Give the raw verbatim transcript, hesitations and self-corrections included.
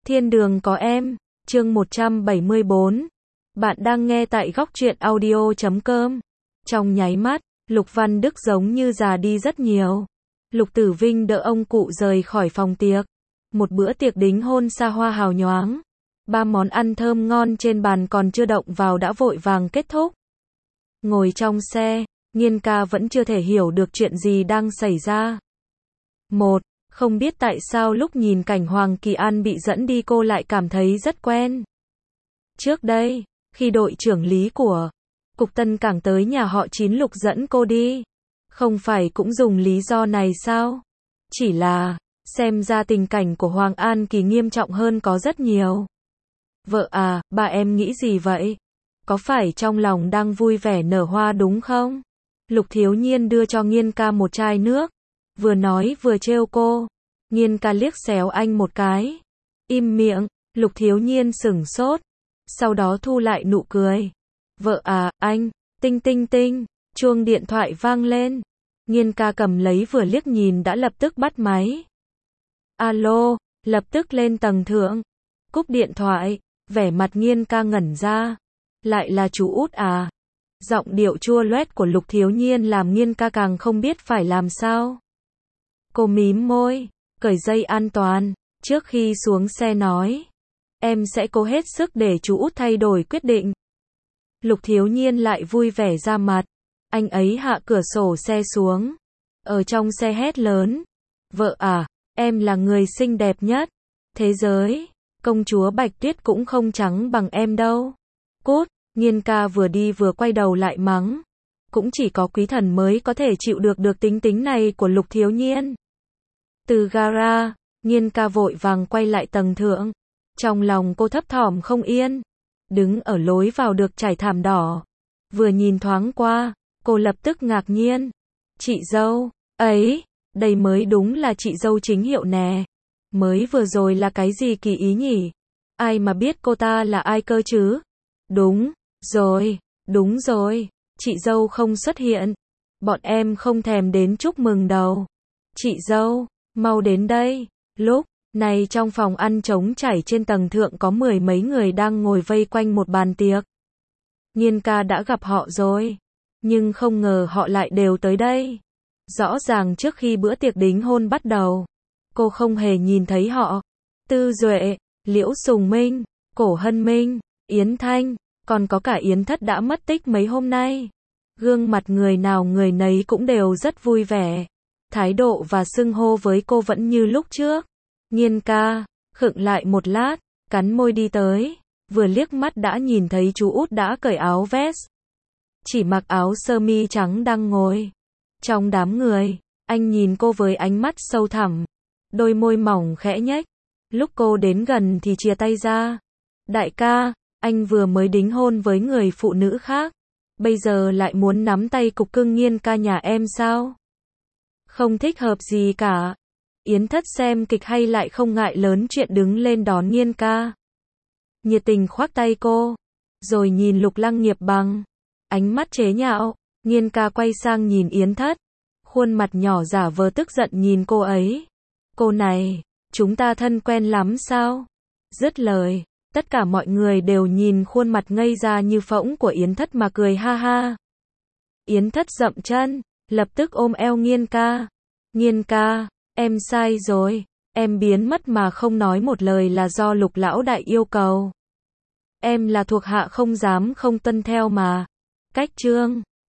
Thiên đường có em, chương một trăm bảy mươi bốn. Bạn đang nghe tại góc truyện audio chấm com. Trong nháy mắt, Lục Văn Đức giống như già đi rất nhiều. Lục Tử Vinh đỡ ông cụ rời khỏi phòng tiệc. Một bữa tiệc đính hôn xa hoa hào nhoáng. Ba món ăn thơm ngon trên bàn còn chưa động vào đã vội vàng kết thúc. Ngồi trong xe, Nghiên ca vẫn chưa thể hiểu được chuyện gì đang xảy ra. Một, không biết tại sao lúc nhìn cảnh Hoàng Kỳ An bị dẫn đi cô lại cảm thấy rất quen. Trước đây, khi đội trưởng lý của Cục Tân Cảng tới nhà họ Chín Lục dẫn cô đi, không phải cũng dùng lý do này sao? Chỉ là, xem ra tình cảnh của Hoàng An Kỳ nghiêm trọng hơn có rất nhiều. Vợ à, bà em nghĩ gì vậy? Có phải trong lòng đang vui vẻ nở hoa đúng không? Lục Thiếu Nhiên đưa cho Nghiên ca một chai nước, vừa nói vừa trêu cô. Nghiên ca liếc xéo anh một cái. Im miệng, Lục Thiếu Nhiên sửng sốt, sau đó thu lại nụ cười. Vợ à, anh, tinh tinh tinh, chuông điện thoại vang lên. Nghiên ca cầm lấy vừa liếc nhìn đã lập tức bắt máy. Alo, lập tức lên tầng thượng. Cúp điện thoại, vẻ mặt Nghiên ca ngẩn ra. Lại là chú út à? Giọng điệu chua loét của Lục Thiếu Nhiên làm Nghiên ca càng không biết phải làm sao. Cô mím môi, cởi dây an toàn, trước khi xuống xe nói. Em sẽ cố hết sức để chú út thay đổi quyết định. Lục Thiếu Nhiên lại vui vẻ ra mặt. Anh ấy hạ cửa sổ xe xuống. Ở trong xe hét lớn. Vợ à, em là người xinh đẹp nhất thế giới. Công chúa Bạch Tuyết cũng không trắng bằng em đâu. Cút, Nghiên ca vừa đi vừa quay đầu lại mắng. Cũng chỉ có quý thần mới có thể chịu được được tính tính này của Lục Thiếu Nhiên. Từ gara, Nghiên ca vội vàng quay lại tầng thượng. Trong lòng cô thấp thỏm không yên. Đứng ở lối vào được trải thảm đỏ. Vừa nhìn thoáng qua, cô lập tức ngạc nhiên. Chị dâu, ấy, đây mới đúng là chị dâu chính hiệu nè. Mới vừa rồi là cái gì kỳ ý nhỉ? Ai mà biết cô ta là ai cơ chứ? Đúng rồi, đúng rồi, chị dâu không xuất hiện. Bọn em không thèm đến chúc mừng đâu. Chị dâu, mau đến đây. Lúc này trong phòng ăn trống trải trên tầng thượng có mười mấy người đang ngồi vây quanh một bàn tiệc. Nghiên ca đã gặp họ rồi, nhưng không ngờ họ lại đều tới đây. Rõ ràng trước khi bữa tiệc đính hôn bắt đầu, cô không hề nhìn thấy họ. Tư Duệ, Liễu Sùng Minh, Cổ Hân Minh, Yến Thanh, còn có cả Yến Thất đã mất tích mấy hôm nay. Gương mặt người nào người nấy cũng đều rất vui vẻ. Thái độ và xưng hô với cô vẫn như lúc trước. Nghiên ca, khựng lại một lát, cắn môi đi tới, vừa liếc mắt đã nhìn thấy chú út đã cởi áo vest. Chỉ mặc áo sơ mi trắng đang ngồi. Trong đám người, anh nhìn cô với ánh mắt sâu thẳm, đôi môi mỏng khẽ nhếch. Lúc cô đến gần thì chia tay ra. Đại ca, anh vừa mới đính hôn với người phụ nữ khác, bây giờ lại muốn nắm tay cục cưng Nghiên ca nhà em sao? Không thích hợp gì cả. Yến Thất xem kịch hay lại không ngại lớn chuyện đứng lên đón Nghiên ca. Nhiệt tình khoác tay cô, rồi nhìn Lục Lăng Nghiệp bằng ánh mắt chế nhạo. Nghiên ca quay sang nhìn Yến Thất, khuôn mặt nhỏ giả vờ tức giận nhìn cô ấy. Cô này, chúng ta thân quen lắm sao? Dứt lời, tất cả mọi người đều nhìn khuôn mặt ngây ra như phỗng của Yến Thất mà cười ha ha. Yến Thất dậm chân, lập tức ôm eo Nghiên ca. Nghiên ca, em sai rồi, em biến mất mà không nói một lời là do Lục lão đại yêu cầu. Em là thuộc hạ không dám không tuân theo mà. Cách chương